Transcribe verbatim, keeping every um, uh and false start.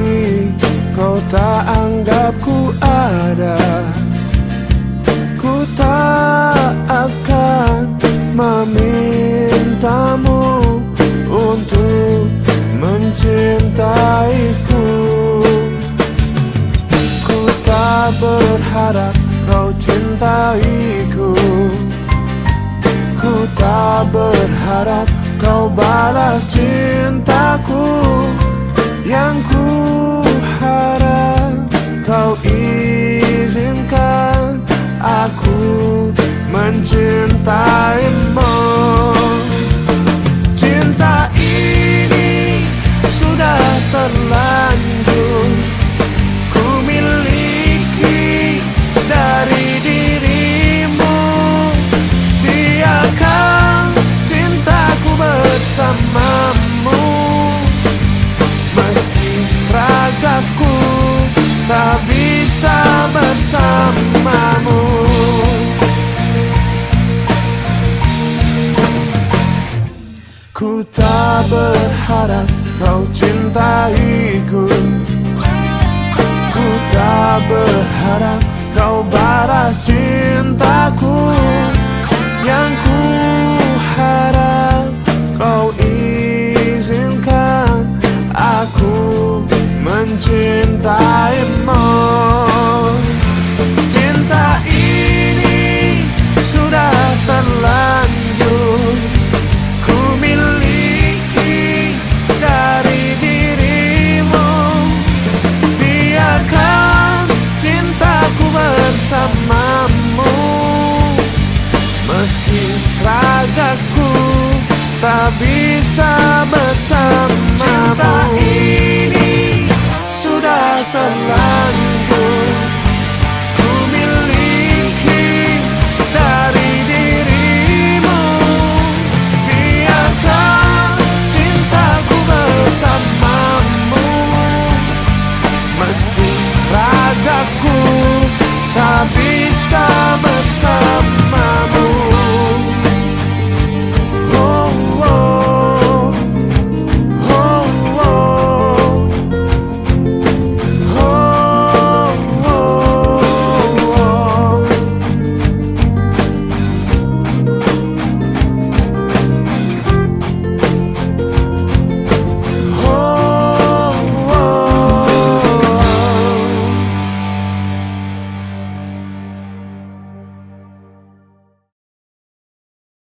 kau tak anggap ku ada, ku tak akan memintamu untuk mencintaiku. Ku tak berharap kau cintaiku, ku tak berharap kau balas cintaku. Yang ku harap kau izinkan aku mencintaimu. Cinta ini sudah terlanjur ku miliki dari dirimu. Biarkan cintaku bersamamu, meski ragaku tak bisa bersamamu. Ku tak berharap kau cintaiku, ku tak berharap kau balas cintaku. Yang ku harap kau izinkan aku mencintaimu. Cinta ini sudah terlanjur ku miliki dari dirimu. Biarkan cintaku bersamamu, meski ragaku tak bisa bersamamu. Cinta ini